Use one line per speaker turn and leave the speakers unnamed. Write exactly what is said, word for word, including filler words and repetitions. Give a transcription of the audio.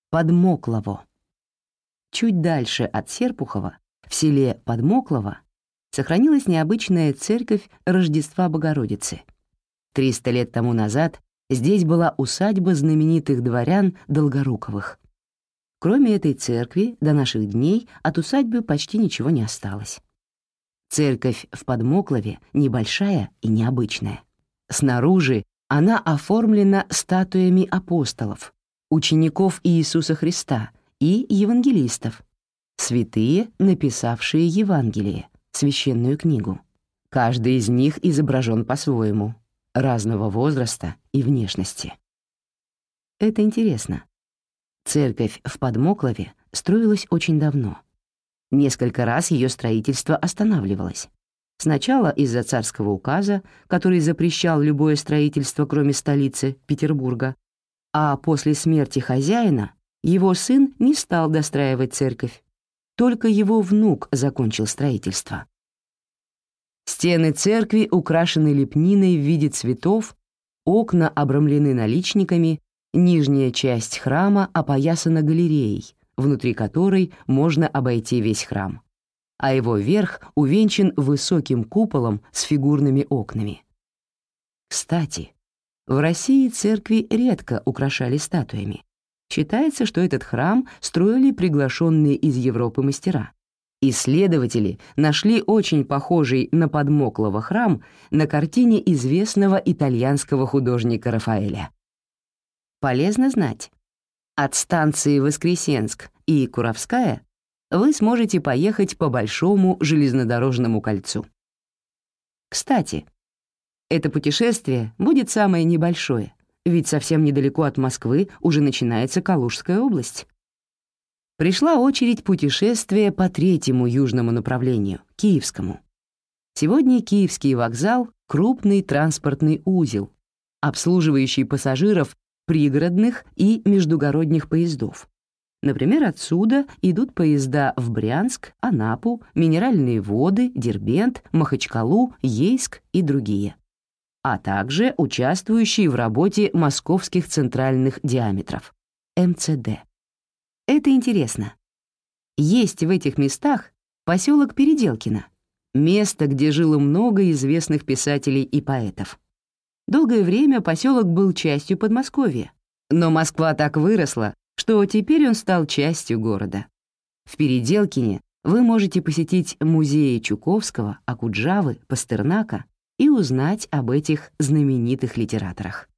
Подмоклово. Чуть дальше от Серпухова, в селе Подмоклово, сохранилась необычная церковь Рождества Богородицы. Триста лет тому назад здесь была усадьба знаменитых дворян Долгоруковых. Кроме этой церкви, до наших дней от усадьбы почти ничего не осталось. Церковь в Подмоклове небольшая и необычная. Снаружи она оформлена статуями апостолов, учеников Иисуса Христа и евангелистов, святые, написавшие Евангелие, священную книгу. Каждый из них изображен по-своему, разного возраста и внешности. Это интересно. Церковь в Подмоклове строилась очень давно. Несколько раз ее строительство останавливалось. Сначала из-за царского указа, который запрещал любое строительство, кроме столицы, Петербурга, а после смерти хозяина его сын не стал достраивать церковь. Только его внук закончил строительство. Стены церкви украшены лепниной в виде цветов, окна обрамлены наличниками, нижняя часть храма опоясана галереей, внутри которой можно обойти весь храм, а его верх увенчан высоким куполом с фигурными окнами. Кстати, в России церкви редко украшали статуями. Считается, что этот храм строили приглашенные из Европы мастера. Исследователи нашли очень похожий на Подмоклово храм на картине известного итальянского художника Рафаэля. Полезно знать. От станции Воскресенск и Куровская вы сможете поехать по Большому железнодорожному кольцу. Кстати, это путешествие будет самое небольшое, ведь совсем недалеко от Москвы уже начинается Калужская область. Пришла очередь путешествия по третьему южному направлению, Киевскому. Сегодня Киевский вокзал — крупный транспортный узел, обслуживающий пассажиров пригородных и междугородних поездов. Например, отсюда идут поезда в Брянск, Анапу, Минеральные воды, Дербент, Махачкалу, Ейск и другие, а также участвующие в работе московских центральных диаметров, эм цэ дэ. Это интересно. Есть в этих местах поселок Переделкино, место, где жило много известных писателей и поэтов. Долгое время поселок был частью Подмосковья, но Москва так выросла, что теперь он стал частью города. В Переделкине вы можете посетить музеи Чуковского, Окуджавы, Пастернака и узнать об этих знаменитых литераторах.